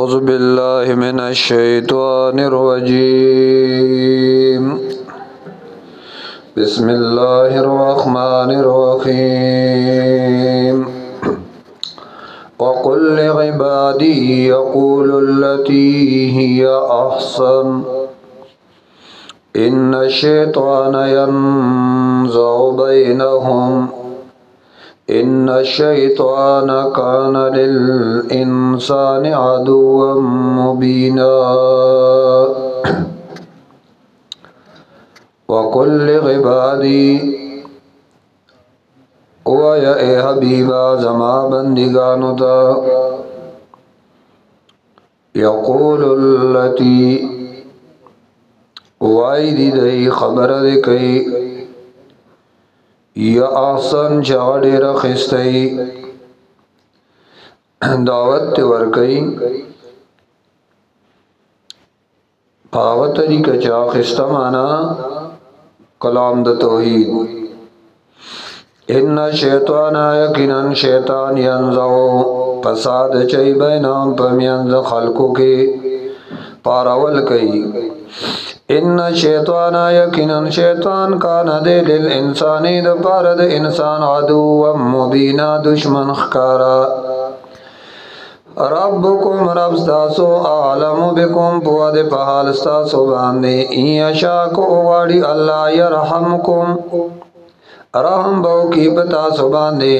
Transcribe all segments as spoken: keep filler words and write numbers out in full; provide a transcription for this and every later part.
أعوذ بالله من الشيطان الرجيم بسم الله الرحمن الرحيم وقل لعبادي يقولوا التي هي أحسن إن الشيطان ينزغ بينهم إن الشيطان كان للإنسان عدوا مبينا وقل لعبادي ويا اے حبیبا زما بندگانو تا یقول اللتی وایدی دی خبر دی کئی یا احسن چاڑی رخستی دعوت ورکی پاوت دی کچا خستمانا کلام د توحید ان شیطان یقینا شیطان ینزغ فساد چی بینام پمینز خلقو کے پاراول کئی ان شیطان یقینا شیطان کان دے للانسانی د پارد انسان عدو و مبینا دشمن خکارا ربکم رب ستاسو اعلم بکم پواد پہال ستاسو باندے این اشاکو اغاڑی اللہ یرحمکم رحم باو کی بتاسو باندے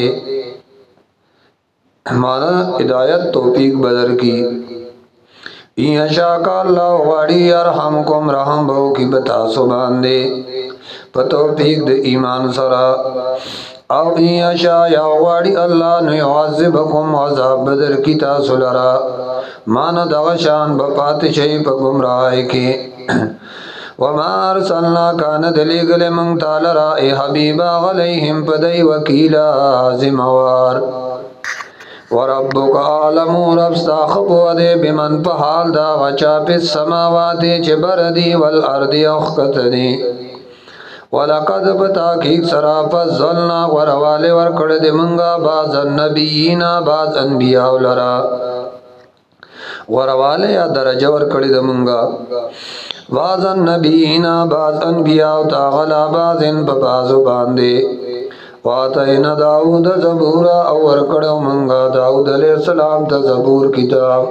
مانا ہدایت توفیق بدر کی این اشاکا اللہ اغاڑی یرحمکم رحم باو کی بتاسو باندے پتوفیق د ایمان سرا او این اشا یا غاڑی اللہ نو یعذبکم عذاب بدر کی تاسو لرا مانا دغشان بپات شئی پا گمرائی کی وما ارسلنا کان دلیگل منگ تالرا اے حبیبا غلیہم پدئی وکیلا زموار وربک عالم ربستا خبو دے بمن پحال دا غچا پی السماواتی چه بردی والارد اخکت دی وَلَقَدْ بَتَاكِيك سَرَا فَزَّلْنَا وَرَوَالِ وَرْكَڑِ مَنْغَا بَعْضَ النَّبِيِّينَ بَعْض انبیاء لرا وَرَوَالِ یا درجہ وَرْكَڑِ مَنْغا بعض النَّبِيِّينَ بَعْض انبیاء تَاغَلَا بَعْضٍ بَبَعْضُ بَاندے وَآتَيْنَا دَاوُدَ زَبُورًا او وَرْكَڑِ مَنْغا داود علیہ السلام تا زبور کتاب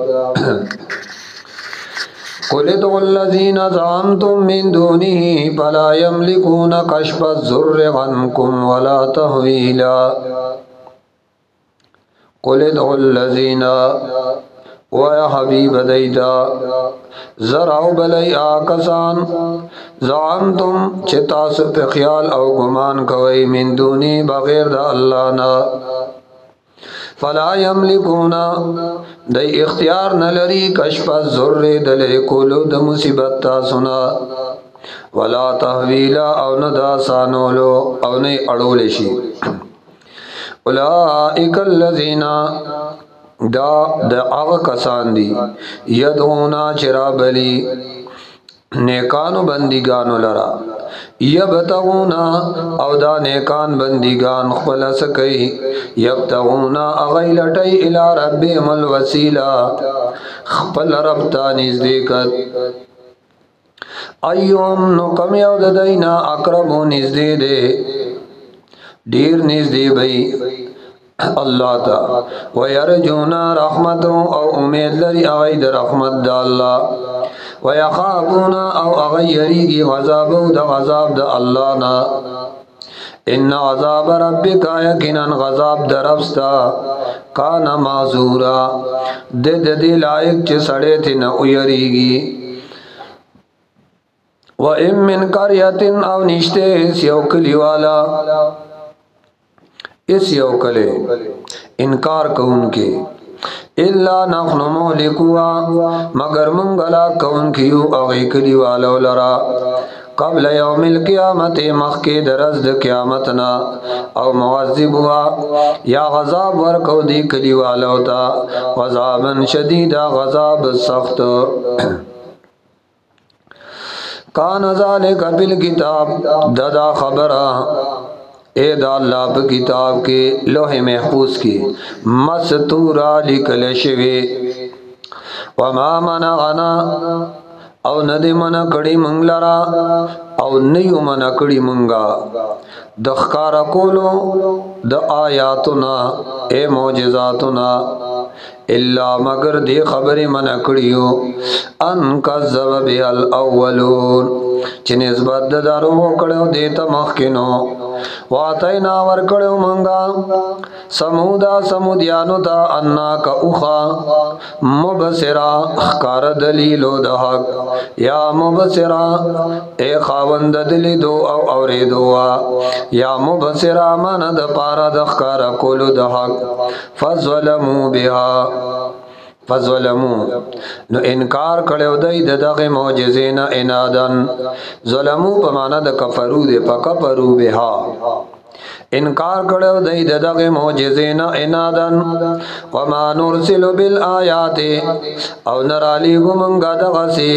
قل ادعوا الذين زعمتم من دونه فلا يملكون كشف الضر عنكم ولا تحويلا قل ادعوا الذين ويا حبيب دیتا زرعو بلی آکسان زعمتم چتاس پہ خیال او گمان کوئی من دونی بغیر دا اللہ نا فلا یملکونا دی اختیار نلری کشف الضر دلے کولو د مصیبت تا سنا ولا تحویلا او ندا سانولو او نی اڑولشی اولائک اللذین دا دا آغا کسان دی یدعونا چرابلی نیکانو بندگانو لرا یبتغونا او دا نیکان بندگان خپل سکی یبتغونا اغی لٹی الى ربیم الوسیلہ خپل ربتا نزدیکت ایوم نو کم یو ددینا اقربو نزدی دے دیر نزدی بی اللہ تا ویرجونا رحمتو او امید لری اغید رحمت دا اللہ ویخافونا او اغیریگی غذابو دا غذاب دا اللہ نا ان عذاب ربک یقینا غذاب دا ربستا کانا معذورا دد دی لائق چه سڑے تھی نا ایریگی وَإِن مِّن قَرْيَةٍ او نشتے اس یو کلی والا اس یو کلے انکار کون کے الا نحن مهلكوها مگر منگلا کون کیو اغی کلی والو لرا قبل یوم القیامت مخی درز د قیامتنا او معذبها یا غذاب ورکو دی کلی والو تا غذابا شدیدا غذاب سخت کان ذالک بالکتاب ددا خبرہ اے دا اللہ پا کتاب کے لوح محفوظ کی مستورا لکل شوی وما منعنا او ندی منع کړي مونږ لرا او نیو منع کړي مونږه د ښکارا کولو د آیاتنا اے معجزاتنا الا مگر دی خبر منع کړیو ان کذب بها الاولون چې نسبت د دارو کړو دیتا مخکینو واتینا ور کړو مونږه سمودا سمودیانو تا انا کا اوخا مبصرا ښکار دلیلو د حق یا مبصرا اے خاوند دلیدو او اوریدو یا مبصرا من د پارا د ښکار کولو د حق فظلموا بها فظلمو نو انکار کړو دای د دغه معجزې نه انادن ظلمو په معنا د کفرو دی پکفرو بها انکار کړو دای د دغه معجزې نه انادن وما نرسل بالآیات او نرالی ګمنګا دغه سي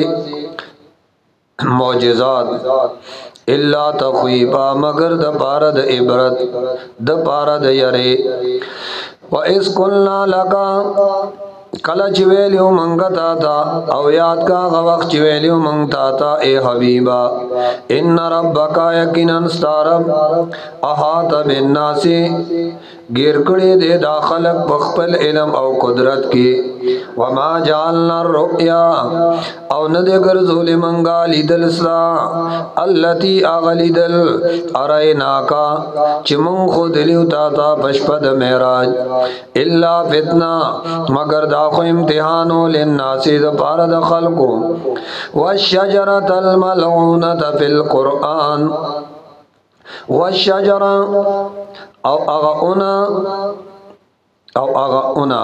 معجزات الا تخویبا مگر د پاره د عبرت د پاره د یری و اس قلنا لگا کلا چې ویلیو منګه تا تا او یاد کا غوخ چې ویلیو منګ تا تا اے حبیبا ان ربک یقینا استرب احاط بالناس گیر کړي دې داخلك بخپل علم او قدرت کې وما جعلنا الرؤيا او نه دې ګرځول منګا لیدل سا التي اغلیدل ارینا کا چې مون خو دلیو تا تا پشپد معراج الا فتنه مگر دا خو امتحانو للناس د پاره د خلقو والشجره الملعونه فی القران والشجره او اغاونا او اغاونا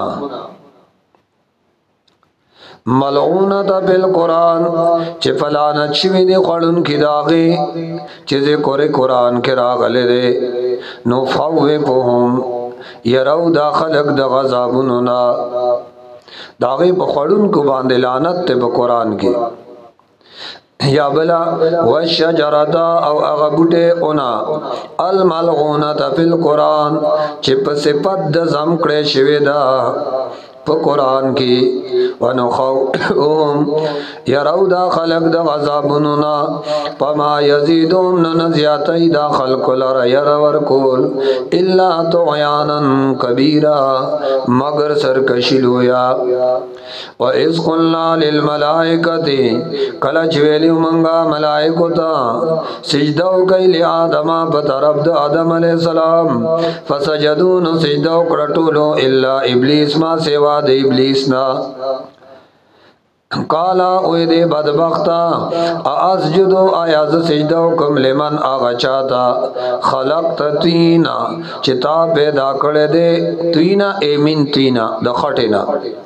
ملعونه بالقران چې فلانت شوی دی خړون کې داغي چې ذکر قران کې راغله دي نو فوقهم يرو داخلك د غضبونو نا داغي په خړون کو باندې لعنت ته په قران کې یا بلا والشجرتا او اغبوٹے اونا الملغونة فی القرآن چی پسپت دا زمکڑے شویدہ پا قرآن کی ونخوهم یرو دا خلق دا غضابنونا پما یزیدون ننزیاتی دا خلق لر یرور کول الا طغیانا کبیرا مگر سرکشلویا و اذ قلنا للملائکتی کلا چویلیو منگا ملائکو تا سجدو کئی لی آدم بطرف دا آدم علیہ السلام فسجدون سجدو کرطولو الا ابلیس ما سوا دا ابلیسنا قالا اوی دے بدبختا اسجدو آیاز سجدو کم لمن آغا چاہتا خلقت تینا چتا پیدا کردے دے تینا ایمین تینا دا خٹینا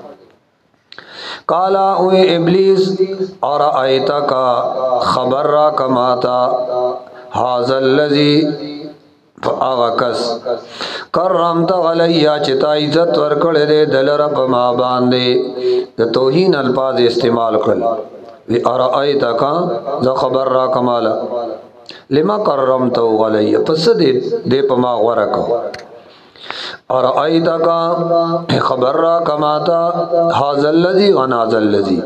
قالا اوی ابلیس اور آیتا کا خبر را کماتا حاضر اللذی آغا کس کرمتا غلیا چتا عزت ورکڑ دے دلر پا ما باندے دا توہین الفاظ استعمال کر وی ارائیتا کا دا خبر را کمالا لما کرمتا غلیا پس دے دے پا ما غورکا ارائیتا کا خبر را کماتا حاضر اللذی غناظر اللذی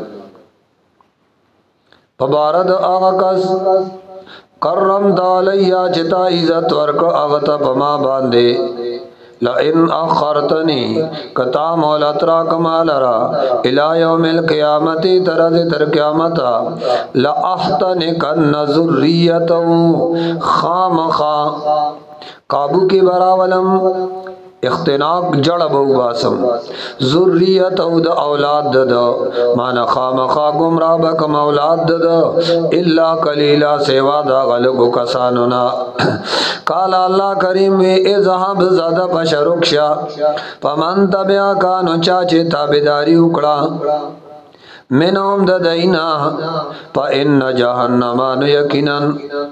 پبارد آغا کس کرم دالیا چتا عزت ورک اغتا پما باندے لئن اخرتنی کتا مولترا کمالرا الى یوم القیامتی ترد تر قیامتا لأحتنکن ذریتو خام خام قابو کی براولم اختناق جڑ بو باسم ذریت او د اولاد د مانا خامخا گمراه بکم اولاد د الا قلیلا سیوا دا غلقو کسانونا قال اللہ کریم وی اذهب زاد بشرکشا فمن تبعا کانو چاچے تابداری اکڑا منهم د دینا فا ان جہنمان یقینن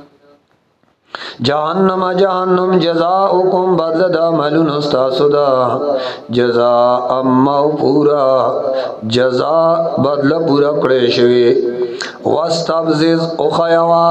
جہنم جہنم جزاؤکم بدل دا ملون استاسو دا جزاء موفورا جزاء بدل پورا کڑے شوی واستبزز اخیوا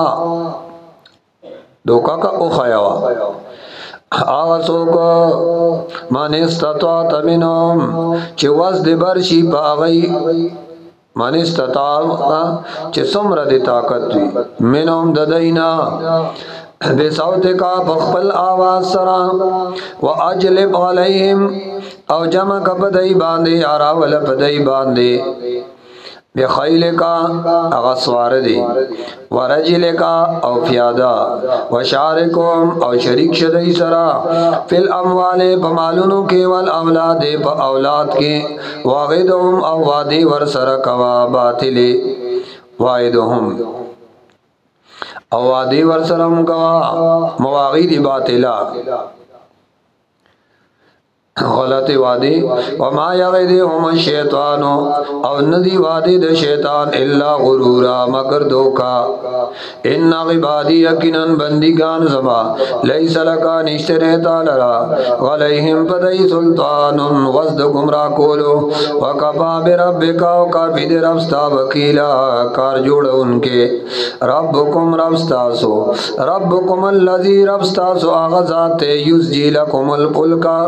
دوکا کا اخیوا آغسو کو من استطاعت منهم چه وزد برشی پاغی من استطاع چې څومره د طاقت وي منهم ددینا بصوتک بخپل آواز سرا واجلب علیهم او جمع کپدای باندې اراول پدای باندې بخیلکا اغسوار دی ورجلکا او پیادا وشارکم او شریک شدی سرا فی الاموال پمالونو کی والاولاد پا اولاد کی واغدهم او وادی ورسر کوا باطلی واغدهم او وادی ورسرم کوا مواغید باطلا غلط وادی وما یغیدهم الشیطان او ندی وادی د شیطان الا غرورا مگر دوکا ان عبادی یقینا بندگان زما لیس لکا نشتره تعالی علیہم پدی سلطان وزد گمراہ کولو وکفا بربک او کافی دی ربستا وکیلا کار جوڑ ان کے ربکم ربستاسو ربکم اللذی ربستاسو آغازات یزجی لکم الفلکا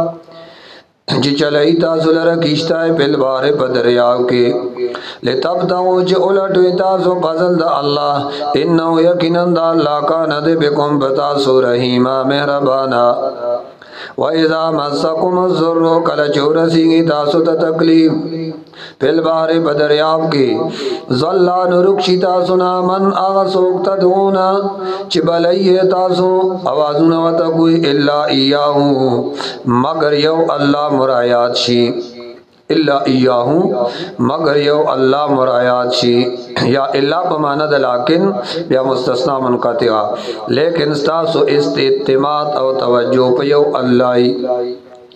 جی چلائی تاسو لرا کشتای پل بار پدریاو کے لتبتاو چی اولٹوی تاسو فضل دا اللہ انہو یقینن دا اللہ کا ند بکم بتاسو رحیمہ مہربانا وَإِذَا مَسَّكُمُ الضُّرُّ کل چورسی گی تاسو تا تکلیف پھل بار بدریاب کی ظلان رکشی تاسونا من آغا سوک تدونا چی بلئی تاسو آوازونا و تکوی اللہ ایاہو مگر یو اللہ مرایات شی اللہ ایاہو مگر یو اللہ مرایات شی یا اللہ پماند لیکن یا مستثنی منقطع لیکن ستاسو استعتماد او توجہ پیو اللہ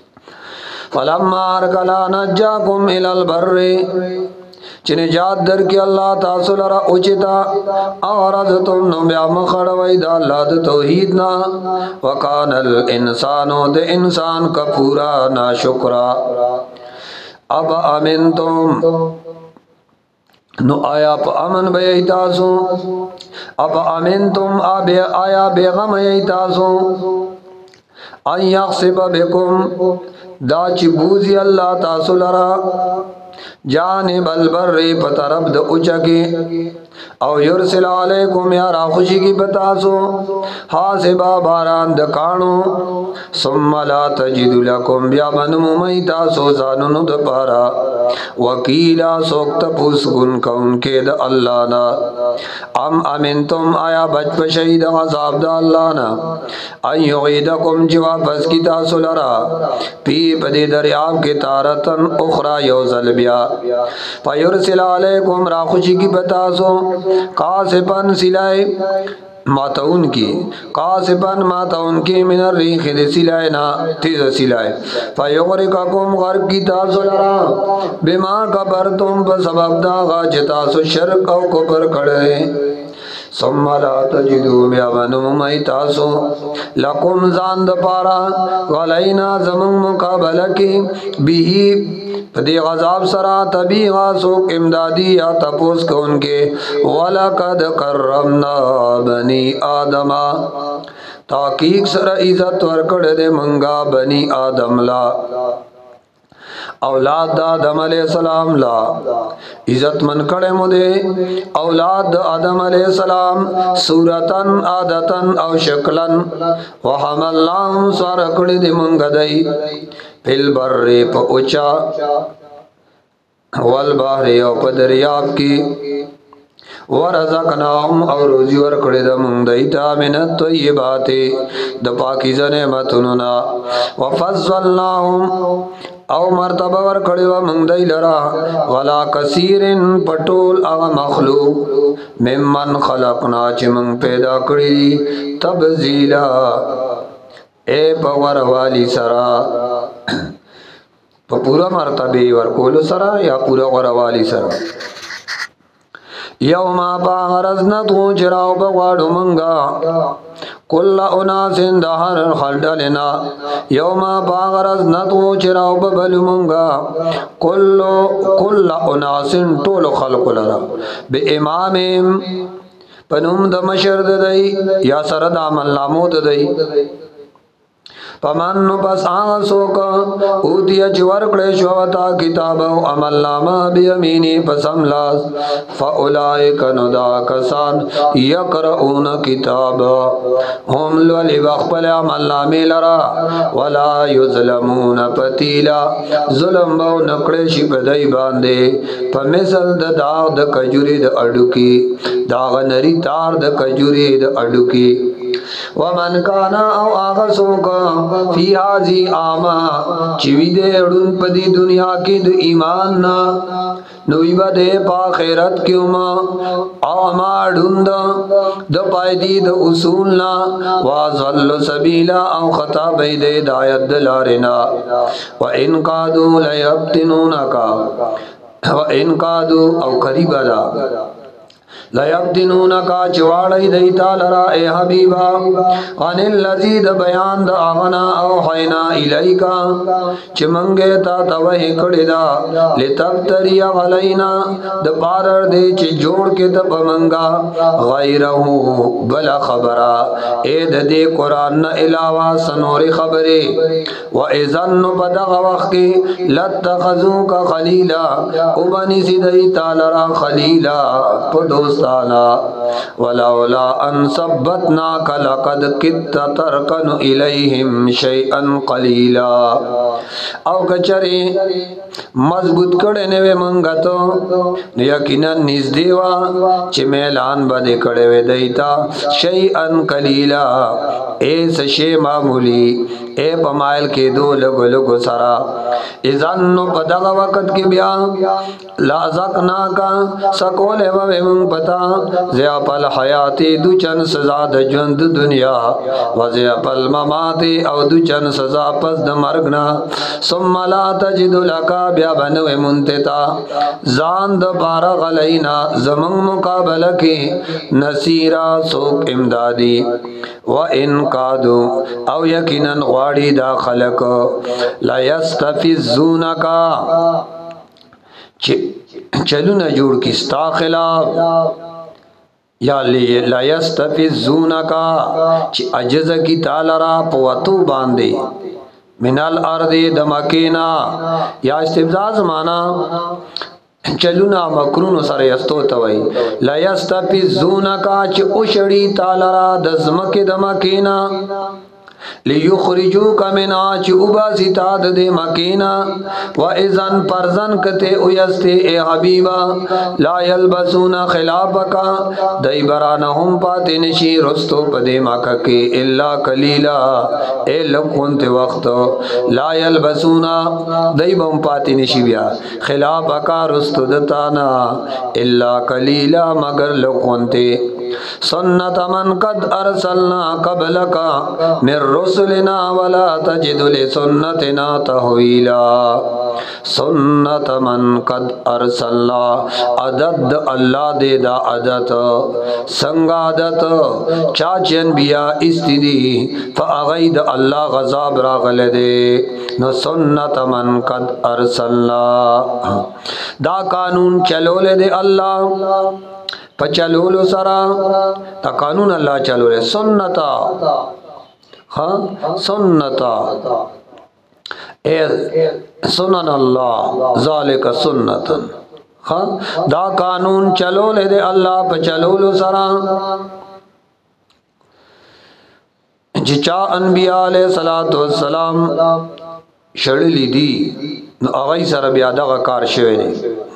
فلما ارکلا نجاکم الالبر چی نجات در کی اللہ تاسو لرا اچتا آرزتم نو بیا مخڑوئی دا اللہ دا توحیدنا وکان الانسانو دا انسان کا پورا ناشکرا اب امنتم نو آیا پا امن بی تاسو اب امنتم آیا بیغم ای تاسو ان یقصب بکم دا چی بوزی اللہ تاسو لرا جانب البر پترب دا اچکی او یرسل علیکم یا راخوشی کی بتاسو حاسبا باران دکانو ثم لا تجد لکم بیا منمو می تاسو زاننو دا پارا وکیلا سوکت پوسکن کون کے دا اللہ نا ام امنتم آیا بچ پشید غصاب دا اللہ نا ان یغیدکم جواب پس کی تاسو لرا پی پدی دریاب کی تارتن اخرى یوزل بیا فیرسل علیکم راخوشی کی بتاسو قاسپن سلائے ماتون کی قاسپن ماتون کی من الریخ دے سلائے نا تیز سلائے فیغرککم غرب کی تاسو لرا بما کبرتم بسبب دا غاچ تاسو شرک او کفر کڑے ثم لا تجدو بیا بنو می تاسو لکم زاند پارا غلینا زمن مقابلہ کی بیہی پدی غذاب سرا طبی غاسوک امدادی یا تپوس کو ان کے وَلَقَدْ كَرَّمْنَا بَنِي آدَمَا تاکیق سر عزت ورکڑ دے منگا بنی آدم لا اولاد دا آدم علیہ السلام لا عزت من کڑے مدے اولاد دا آدم علیہ السلام صورتن عادتن او شکلن وحملناہم سارکڑ دے منگا دائی پھل بر پا اچا والبحر او پا دریاب کی ورزقناهم او روزی ورکڑی دا مندیتا من الطیبات دا پاکیزہ نعمتننا وفضلناهم او مرتبہ ورکڑی و مندی لرا ولا کثیرن پٹول او مخلوق ممن خلقنا چی من پیدا کری تبزیلا اے پور والی سرا پا پورا مرتبی ورکولو سرا یا پورا غروالی سرا یوما پا غرزنتو چراو بغوادو منگا کل اناسن دہر خلدلنا یوما پا غرزنتو چراو ببلو منگا کل اناسن طول خلق لرا بی امامیم پنوم دا مشرد دی یا سرد عمل نامو دی پمن پس آغا سوکا اوتیا چی ورکڑے شوتا کتاب و عمل نامہ بیمینی پسم لاس فاولائک ندا کسان یقرؤون کتاب هم لولی بخپل عمل نامی لرا ولا یظلمون پتیلا ظلم بو نکڑے شی بدائی باندے پمیسل دا داغ دا کجوری دا اڈو کی داغ نری تار دا کجوری دا اڈو کی ومن کانا او آغا سوکا فی حاضی آما چوی دے اڑن پدی دنیا کی دو ایمان نا نوی با دے پا خیرت کیوما آما اڑن دا دا پایدی دا اصول نا وازل سبیلا او خطا بید دایت دلارنا و ان قادو لیبتنونکا و ان قادو او قریبا دا لیبتنونکا چواڑی دیتا لرا اے حبیبا عن اللذید بیان دا آغنا او حینا الیکا چی منگے تا توہی کڑی دا لتبتری غلینا دا پارر دے چی جوڑ کے تب منگا غیرہو بلا خبرا اے دا دے قرآن نا علاوہ سنوری خبری و ایزن بدغ وقت کی لتخذو کا خلیلا اوبانی سی دیتا لرا خلیلا پدوس ولولا ان ثبتناک لقد كدت تركن الیہم شیئا قلیلا او کچری مضبوط کڑے نوے منگتو یقینا نیز دیوا چی میلان بدے کڑے وے دیتا شیئا قلیلا ایس شی معمولی اے پمائل کے دو لگو لگو سرا ازنو پدغ وقت کی بیا لازقنا کا سکولے وے منگ پتا زیاپ الحیاتی دو چن سزا د جند دنیا و زیاپ المماتی او دو چن سزا پس د مرگنا ثم لا تجد لکا بیا بنوے منتتا زان د بارا غلینا زمن مقابل کی نصیرا سوک امدادی و ان قادو او یقینا غواڑی دا خلق لا یستفزونکا چلو نہ جوڑ کی ستا خلاف یا لا یستفزونکا چی عجز کی تالرا پوتو باندے من الارض دمکینا یا استفزاز مانا چلونا مکرون سر یستو توئی لا یستفزونکا چی اشڑی تالرا دزمک دمکینا لیخرجو کا منا چی اوبا ستاد دے مکینا و ازن پرزن کتے اویستے اے حبیبا لا یلبسون خلافکا دی برانہم پاتے نشی رستو پدے مکہ کے اللہ کلیلا اے لکھونت وقت لا یلبسون دی بم پاتے نشی بیا خلافکا رستو دتانا اللہ کلیلا مگر لکھونتے سنت من قد ارسلنا قبلکا من رسلنا ولا تجد لسنتنا تحویلا سنت من قد ارسلنا عدد اللہ دے دا عدد سنگ عدد چاچی انبیاء استدی فاغید اللہ غضاب راغل دے نو سنت من قد ارسلنا دا قانون چلو لے دے اللہ پچلولو سرا تا قانون اللہ چلو لے سنتا ہاں سنتا اے سنن اللہ ذالک سنتا ہاں دا قانون چلو لے دے اللہ پچلولو سرا جچا انبیاء علیہ السلام شڑلی دی نو اغی سر بیادہ غکار شوئے دی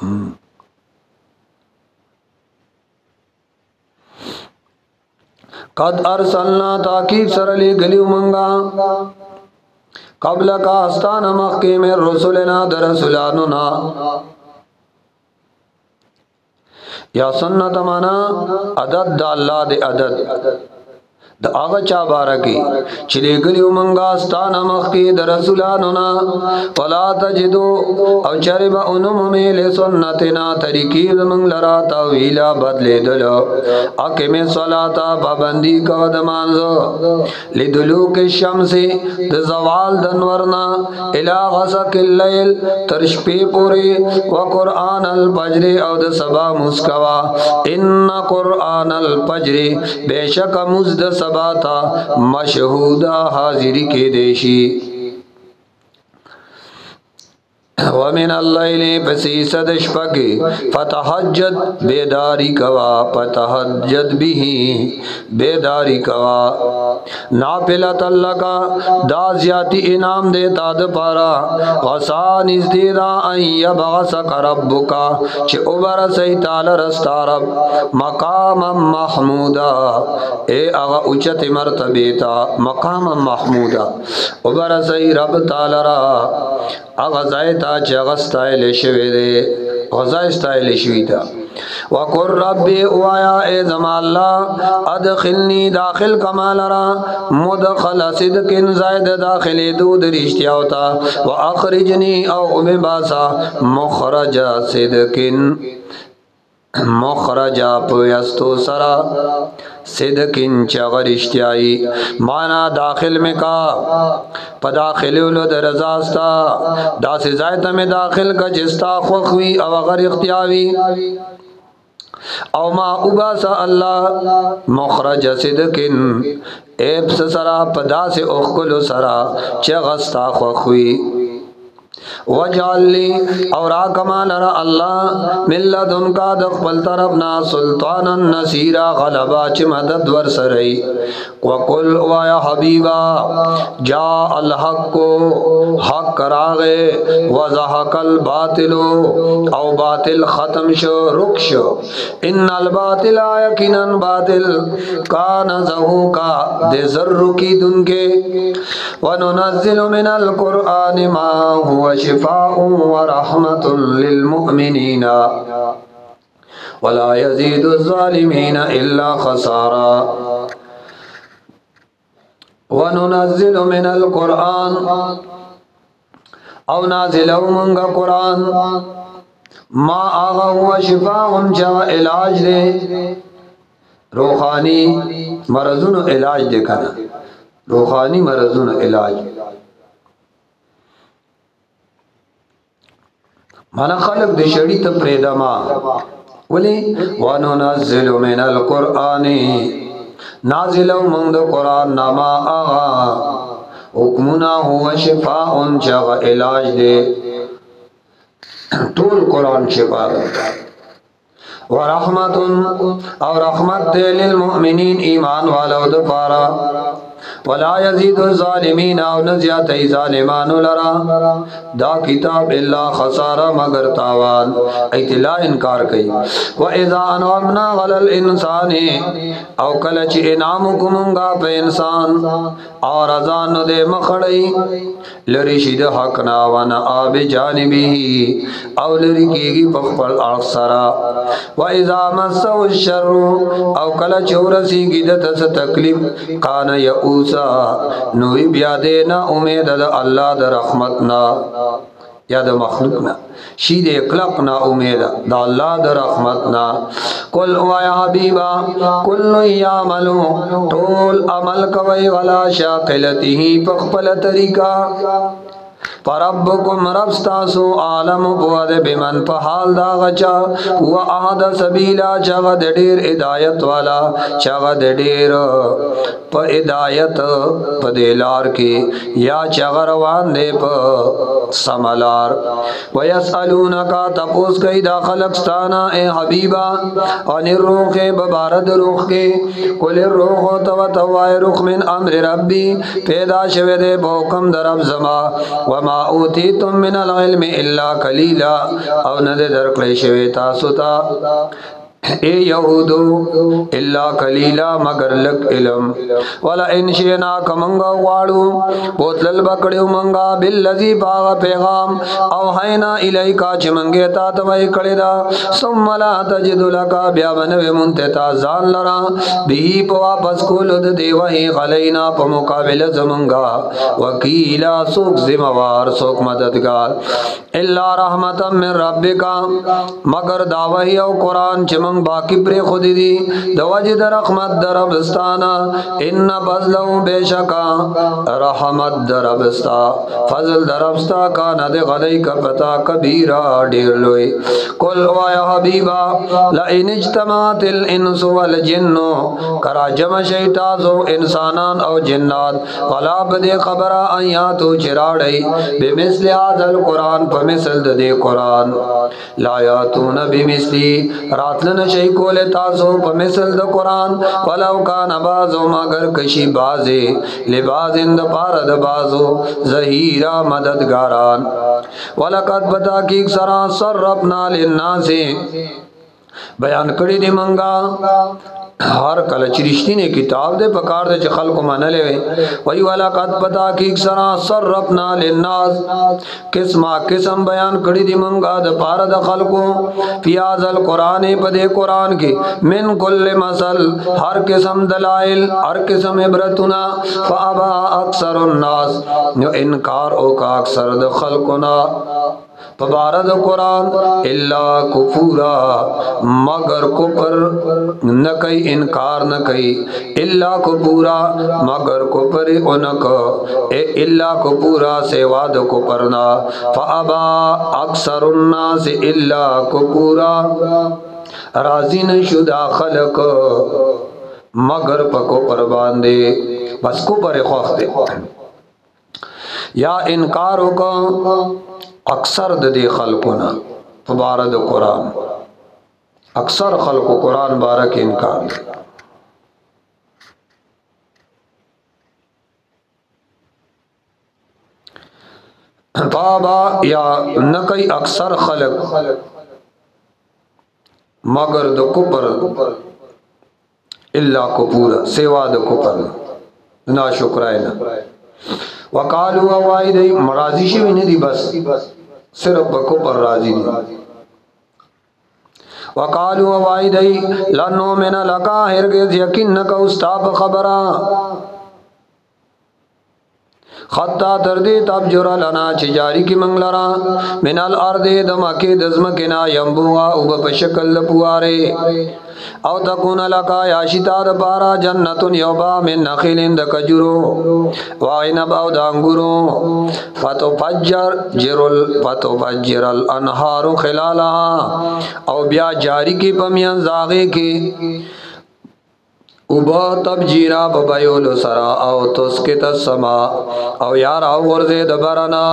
قد ارسلنا تاکیب سرلی گلیو منگا قبل کا استان مخی میں رسولنا در رسولاننا یا سنت مانا عدد دا اللہ دے عدد دا آغا چا بارکی چلے گلیو منگا استان مخی در رسولاننا فلا تجدو او چرب انم میل سنتنا ترکیب منگ لرا تاویلا بدلے دلو اکم صلاة پابندی کو دمانزو لدلوک الشمسی دا زوال دنورنا الى غسق اللیل ترشپی پوری و قرآن الفجر او دا سبا مسکوا ان قرآن الفجر بے شک مزد سبا سباتا مشهودا حاضری کے دیشی ومن اللیل پسی صدش پکی فتحجد بیداری کوا فتحجد بھی بیداری کوا نافلت اللہ کا دا زیادی انعام دیتا دپارا غصان از دیدا ان یبغسک ربکا چھ اوبر سیتال رستا رب مقام محمودا اے اغا اچت مرتبیتا مقام محمودا اوبر سی رب تالرا اغا زیتا چغستائل شوی دے غزائستائل شوی تا وقر ربی اوایا اے زمان اللہ ادخلنی داخل کمال را مدخل صدقن زائد داخل دود رشتیاوتا و اخرجنی او امباسا مخرج صدقن مخرجا پویستو سرا صدقن چغر اشتیائی مانا داخل میں کا پا داخلولو در رضاستا دا سے زائدہ میں داخل کا جستا خوخوی او اگر اختیاوی او ما اباسا اللہ مخرج صدقن ایبس سرا پدا سے اخکلو سرا چغستا خوخوی وجعل لی اور آکما لرا اللہ من لدن کا دخبل طرفنا سلطانا نصیرا غلبا چی مدد ورسرئی وقل ویا حبیبا جا الحق کو حق کراغے وزحق الباطل او باطل ختم شو رک شو ان الباطل یقینا باطل کان زہو کا دے ذر کی دن کے وننزل من القرآن ما هو شفاء ورحمة للمؤمنين ولا يزيد الظالمين إلا خسارا وننزل من القرآن او نازل من قرآن ما آغا هو شفاء جا علاج دے روحانی مرضون علاج دے کنا روحانی مرضون علاج مانا خلق دی شڑی تا پریدما ولی وَنُنَزِّلُ مِنَ الْقُرْآنِ نازلو من دا قرآن ناما آغا حکمنا ہوا شفاء چاغ علاج دے طول قرآن شفا دا ورحمت اور رحمت دے للمؤمنین ایمان والو دفارا ولا يزيد الظالمين او نزیات ظالمان لرا دا کتاب اللہ خسارہ مگر تاوان ایتلا انکار کئی وَإِذَا أَنْعَمْنَا عَلَى الْإِنسَانِ او کلچ انعام کمونگا پہ انسان اور ازان دے مخڑئی لرشد حقنا وانا آب جانبی او لرکیگی پخپل اغسرا وَإِذَا مَسَّهُ الشَّرُّ او کلچ ورسی گیدت اس تکلیف کان یعوس نوی بیا دینا امید دا اللہ دا رحمتنا یا دا مخلوقنا شید اقلقنا امید دا اللہ دا رحمتنا کل وایا حبیبا کل یعملو طول عمل کوئی غلا شاقلتی ہی پخپل طریقہ فربکم ربستاسو عالم بود بمن پحال دا غچا و احد سبیلا چغد دیر ادایت والا چغد دیر پا ادایت پا دیلار کی یا چغروان دے پا سملار ویسالونکا تپوس گئی دا خلقستانا اے حبیبا ان الروح ببارد روح کے کل الروح تو توائے روح من امر ربی پیدا شوید بحکم در رب زما وما اوتیتم من العلم الا قلیلا او ند درکڑی شوی تاسوتا اے یہودو الا قلیلا مگر لک علم ولا ان شئنا کمنگا واڑو بوتلل بکڑیو منگا باللذی باغ پیغام او حینا الیکا چمنگے تا توائی کڑیدا ثم لا تجد لکا بیا بنوی منتتا زان لرا بھی پوا پس کولد دیوہی غلینا پا مقابل زمنگا وکیلا سوک زموار سوک مددگار الا رحمتا من ربکا مگر داوہی او قرآن چمنگا من باقی پر خود دی دواجد رحمت در ربستانا ان فضلو بیشکا رحمت در ربستا فضل در ربستا کانا دے غلی کپتا کبیرا دیر لوئی قل او یا حبیبا لئن اجتماعت الانس والجن کرا جمع شیطازو انسانان او جنات ولا بدے خبرا آیاتو چراڑی بمثل آذا القرآن فمثل دے قرآن لا یاتون بمثلی راتلن شئی کول تاسو فمثل دے قرآن ولو کان بازو مگر کشی بازے لباز اند پارد بازو زہیرہ مددگاران ولقد بتا کی سرا صرفنا للناس بیان کری دی منگا ہر کل چرشتی نے کتاب دے پکار دے چھ خلق مانا لے وی والا قد پتا کی اکسرا صرفنا للناس قسمہ قسم بیان کری دی منگا دا پارا دا خلقو فی آزل قرآن پدے قرآن کی من کل مسل ہر قسم دلائل ہر قسم عبرتنا فابا اکثر الناس جو انکار اوکا اکثر دا خلقنا فبارد قرآن اللہ کفورا مگر کفر نکئی انکار نکئی اللہ کفورا مگر کفر انک اللہ کفورا سیواد کفرنا فابا اکثر الناس اللہ کفورا راضی نشدہ خلق مگر پکو پر باندے بس کفر خوخ دے یا انکارو کا اکثر دے خلقنا فبارد قرآن اکثر خلق قرآن بارک انکار دے فابا یا نکی اکثر خلق مگر دو کپر اللہ کپورا سیوا دو کپر نا شکرائنا وقالو اوائی دی مرازی شوی ندی بس صرف بکو پر راضی دی وقالو اوائی دی لنو من لکا ہرگز یقین نکا استاب خبرا خطا تردی تب جرا لنا چی جاری کی منگ لرا من الارد دمکی دزمکنا یمبوغا اوبا پشکل پوارے او تکون لکا یاشتا دا پارا جنتن یوبا من نخیلن دا کجرو وعنب او دانگرو فتو فجر جرل فتو فجر الانہار خلالها او بیا جاری کی پمیان زاغے کی اوبا تب جیرا ببایولو سرا او تسکت السما او یار او ورزے دبرنا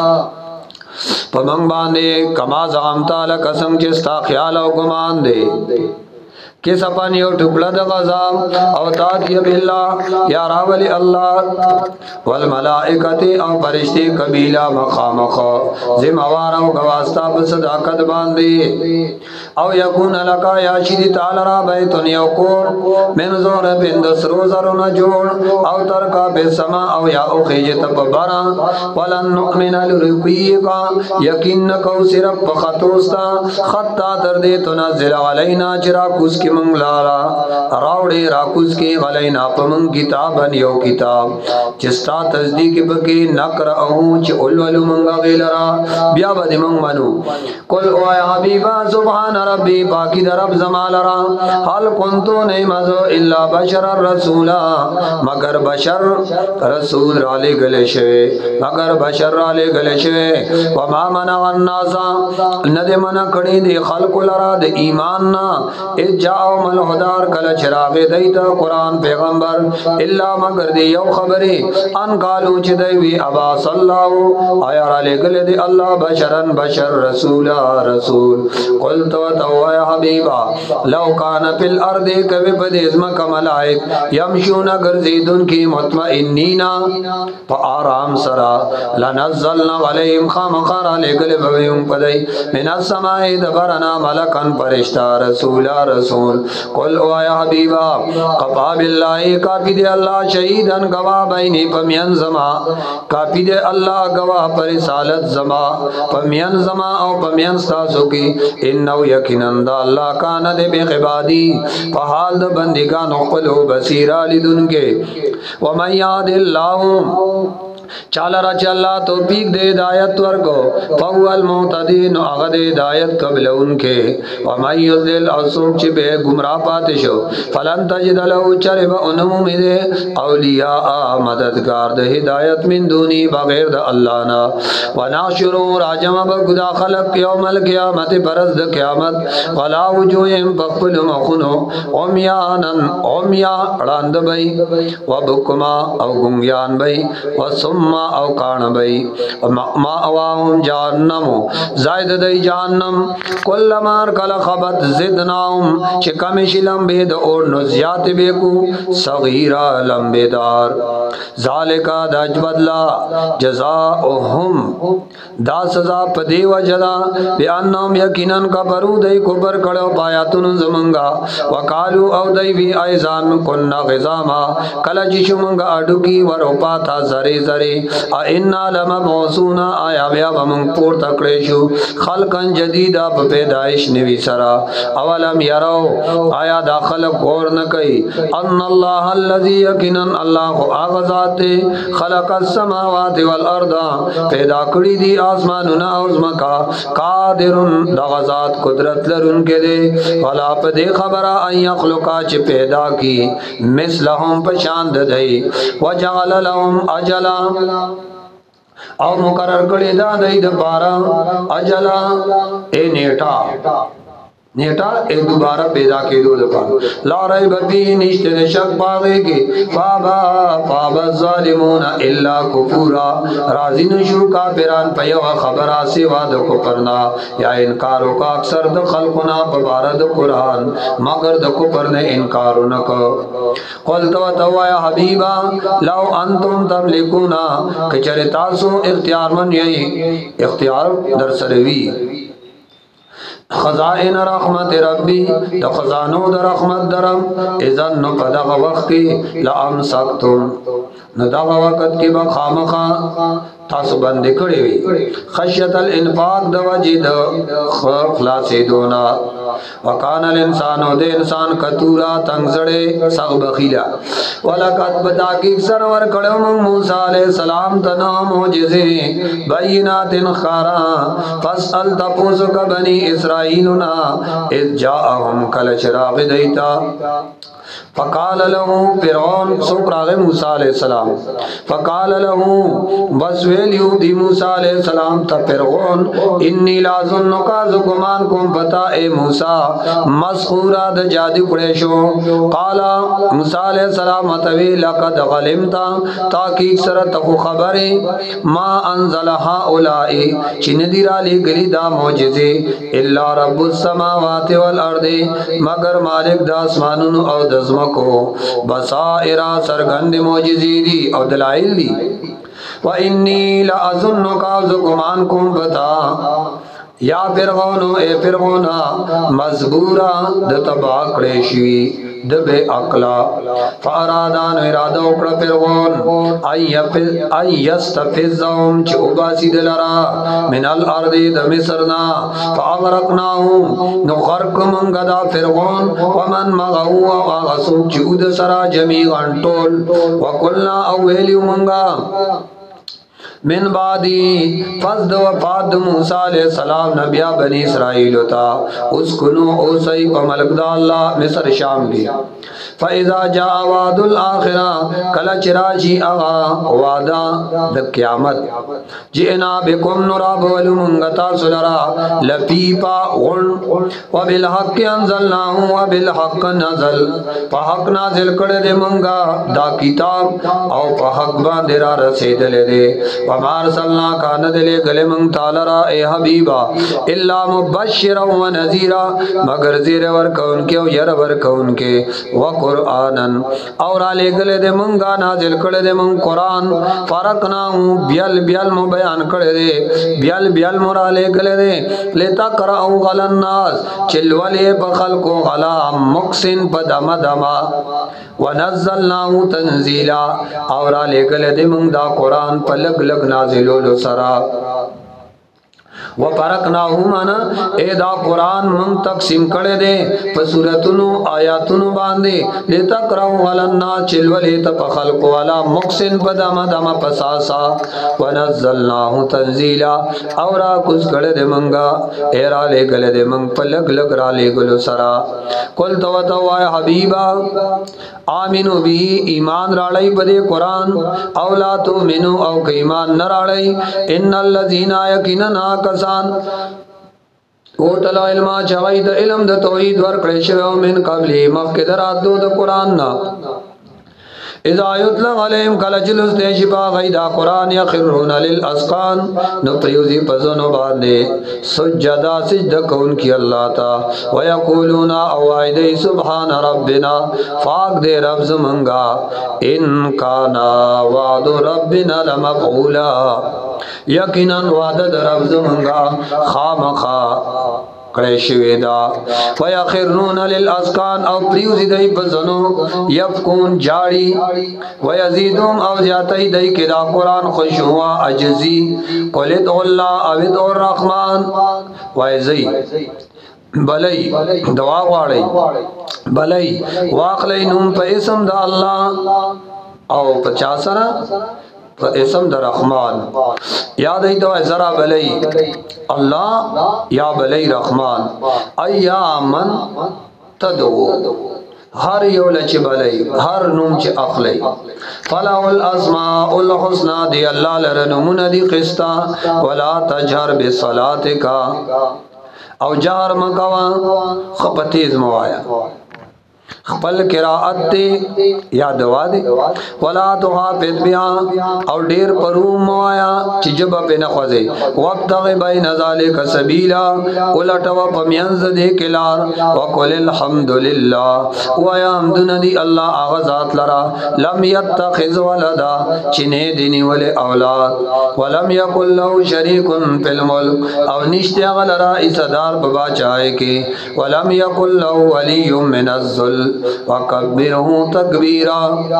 پمنگ باندے کما زغمتا لکسم چستا خیال او گمان دے کس اپن یو ٹکڑا دا غزام او تاتی باللہ یا راولی اللہ والملائکت او پرشتی قبیلہ مقامخ زموار او گواستا بصداقت باندے او یکون لکا یا شیدی تعالی را بیتن یو کور من زور بندس روزرون جوڑ او ترکا بسما او یا او خیجت ببرا ولن نؤمن لرقیقا یقین نکو صرف بخطوستا خطا تردے تنزل علینا چراکوس کی منگ لارا راوڑے راکوز کے غلینا پمنگ کتابن یو کتاب چستا تصدیق بکی نکر اہون چی اولولو منگا غیلرا بیا با دی منگ منو کل او اے حبیبا سبحان ربی پاکی در رب زمالرا حال کنتو نیمزو اللہ بشر الرسولا مگر بشر رسول رالے گلے شوے مگر بشر رالے گلے شوے وما منع الناسا ندے منع کڑی دے خلق لرا دے ایماننا اج جاؤ ملحدار کل چراغ دیتا قرآن پیغمبر اللہ مگر دی یو خبری ان کالو چی دیوی ابا صلی اللہ آیا را لے گلے دی اللہ بشرن بشر رسولا رسول قلت و تو یا حبیبا لو کان پی الارد کبی بدیزم کا ملائک یمشون گرزیدن کی مطمئنینا پا آرام سرا لنزلنا علیہم خامخارا لے گلے بویوں پدی من السمائی دبرنا ملکن پرشتہ رسولا رسول قل او یا حبیبا قفا باللہ کافی دے اللہ شہیدن گواہ بینی پمین زما کافی دے اللہ گواہ پر رسالت زما پمین زما او پمین ستاسو کی انہو یقینن دا اللہ کانا دے بے عبادی فحال دا بندگان اقلو بصیرہ لدن کے ومن یاد اللہ چالا را چا اللہ توفیق دے ہدایت ورکو فهو المعتدین اغد ہدایت قبل ان کے ومن یضلل او سوک چی بے گمراہ پاتشو فلن تجد لہو چرب انمو مدے اولیاء مددگار دے ہدایت من دونی بغیر دا اللہ نا وناشرو راجم بگدا خلق یوم القیامت برز دا قیامت ولا وجوہم پقبل مخنو عمیانا عمیا راند بئی وبکما او گنگیان بئی وسما او کان بئی ما اواہم جہنمو زائد دی جہنم کل مار کل خبت زدناہم چکمش لمبے دا اور نزیات بیکو صغیرہ لمبے دار ذالکا داج بدلا جزاؤہم دا سزا پدی وجدا بیاننام یقیناً کا برو دی کبر کڑو پایاتن زمنگا وکالو او دی بی ایزان کننا غزاما کلچشو منگا اڈو کی وروپا تھا زرے زرے اینا لمبعوثونا آیا بیا بمنگ پور تکڑیشو خلقن جدیدہ پیدائش نوی سرا اولم یرو آیا دا خلق غور نکئی ان اللہ اللذی یقیناً اللہ کو آغذات خلق السماوات والارض پیدا کری دی آسمانونا اوزمکا قادرن دا غذات قدرت لرن کے دے ولا پدے خبرہ ان یخلقا چھ پیدا کی مثلہم پشاند دئی وجعل لهم اجلا او مقرر کړی دا دای د بارا اجلا اے نیټا نیٹا اے دوبارہ پیدا کی دو دفعہ لا ریب فیہ نشتے شک پاگے کی فابا فابا الظالمون الا کفورا راضی نشو کافران پیو خبرہ سوا دا کفرنا یا انکارو کا اکثر دا خلقنا ببارد قرآن مگر دا کفر نے انکارو نکو قلت و تو یا حبیبا لو انتم تملکونا کچر تاسو اختیار من یہی اختیار در سروی خزائن رحمت ربی دا خزانو دا رحمت درم اذن نو پدغ وقت کی لام سکتم ندغ وقت کی بخامخا تاسو بندی کڑی وی خشیت الانفاق دا وجد خلاصی دونا وکان الانسانو دے انسان کتورا تنگزڑے سغ بخیلا ولقد بتاکیق سرور کڑو من موسیٰ علیہ السلام تنا موجزے بینات خارا فاسأل تپوسک بنی اسرائیلنا اذ جاءہم کل چراغ دیتا فقال له فرعون سوپراغ موسیٰ علیہ السلام فقال له بس ویلیو دی موسیٰ علیہ السلام تا فرعون انی لازنو کا زکمان کم پتا اے موسیٰ مسخورا دا جادی پڑیشو قالا موسیٰ علیہ السلام اتوی لقد غلمتا تاکیق سرتخو خبری ما انزلہا اولائی چندی را لی گلی دا موجزی اللہ رب السماوات والارد مگر مالک دا اسمانون او دزمکو بصائرہ سرگند موجزی دی او دلائل دی وَإِنِّي لَأَظُنُّكَ زُكُمَانْ كُمْ بَتَا یا فرغونو اے فرغونا مزبورا دتبا کڑیشوی دبے اقلا فارادان ارادہ اکڑا فرغون این یستفزهم چی عباسی دلرا من الارض دمصرنا فاغرقناهم نغرق منگا دا فرغون ومن مغهو آغسوک چی اد سرا جمیغان طول وکلنا اویلی منگا من بعدی فضد وفاد موسیٰ علیہ السلام نبیہ بنی اسرائیل ہوتا اسکنو اوسی و ملک دا اللہ مصر شام کی فَإِذَا جَاءَ وَعْدُ الْآخِرَةِ کل چراشی اغا وعدہ دا قیامت جئنا بکم نراب ولمنگتا سلرا لپیپا غن وبالحق انزلناہم وبالحق نزل پا حق نازل کردے منگا دا کتاب او پا حق باندرا رسید لے دے وما ارسلنا کا ندلے گلے منگ تالرا اے حبیبا الا مبشرا و نذیرا مگر زیر ورکون کے و یر ورکون کے وقرآنا اور آلے گلے دے منگا نازل کڑے دے منگ قرآن فرقنا ہوں بیل بیل مو بیان کڑے دے بیل بیل مرالے گلے دے لیتا قرآن غلا الناس چلوالے بخل کو غلا مقسن پدم دما ونزلناہو تنزیلا اور آلے گلے دے منگ دا قرآن پلگ لگ نازلو لو سرا و فرقناہو مانا اے دا قرآن من تقسیم کڑے دے پسورتنو آیاتنو باندے لیتا کراؤ والنا چلو لیتا پخلق والا مقسن پدام دام پساسا ونزلناہو تنزیلا اورا کس کڑے دے منگا ایرا لے گلے دے منگ پلگ لگ را لے گلو سرا کل توتو آئے حبیبا آمینو بھی ایمان راڑی بدے قرآن اولا تو منو او کہ ایمان نراڑی ان اللذین آیقیننا کسان اوتلا علما چغی دا علم دا توحید ورکڑی شویو من قبلی مخی درات دو دا قرآن نا اذا یطلق علیہم کلچلس دیشپا غیدہ قرآن یخرون للاسقان نو پریوزی پزنو باندے سجدہ سجدہ کون کی اللہ تا ویقولون اوائدی سبحان ربنا فاق دے رب زمنگا ان کانا وعد ربنا لمفعولا یقینا وعد رب زمنگا خامخا کڑے شوی دا ویخرون للاسقان او پریوزی دی پزنو یبکون جاڑی ویزیدون او زیادی دی کدا قرآن خشوع عجزی قلت اللہ اوید الرحمن ویزی بلی دعا غاڑی بلی واقلی نم پا اسم دا اللہ او پچاسنا پا اسم دا رحمان یاد ہی تو ذرا بلی اللہ یا بلی رحمان ایامن تدعو ہر یول چی بلی ہر نوم چی اخلی فلا الاسماء الحسنى دی اللہ لرنمون دی قسطا ولا تجہر بصلاتکا او جہر مکوا خپتیز موایا خپل قراءت دے یا دوا دے ولا تحافظ بیا او دیر پروم موایا چی جب پہ نخوزے وابتغ بین ذالک سبیلا قلتو پمینز دے کلار وقل الحمدللہ ویا حمدن دی اللہ آغازات لرا لم یتخذ ولدا چنے دینی ولی اولاد ولم یکن لہو شریکن فی الملک او نشتی غلرا اسدار ببا چاہے کے ولم یکن لہو ولی من الظل وکبرہو تکبیرا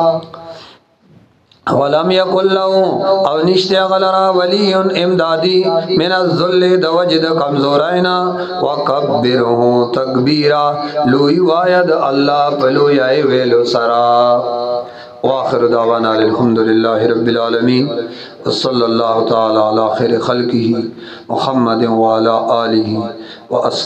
ولم یکن لہو او نشتی غلرا ولی امدادی من الظل دوجد کمزورائنا وکبرہو تکبیرا لوی واید اللہ پلوی آئے ویلو سرا وآخر دعوانا الحمدللہ رب العالمین وصلی اللہ تعالی علی خیر خلقہ محمد وعلی آلہ وأصحابہ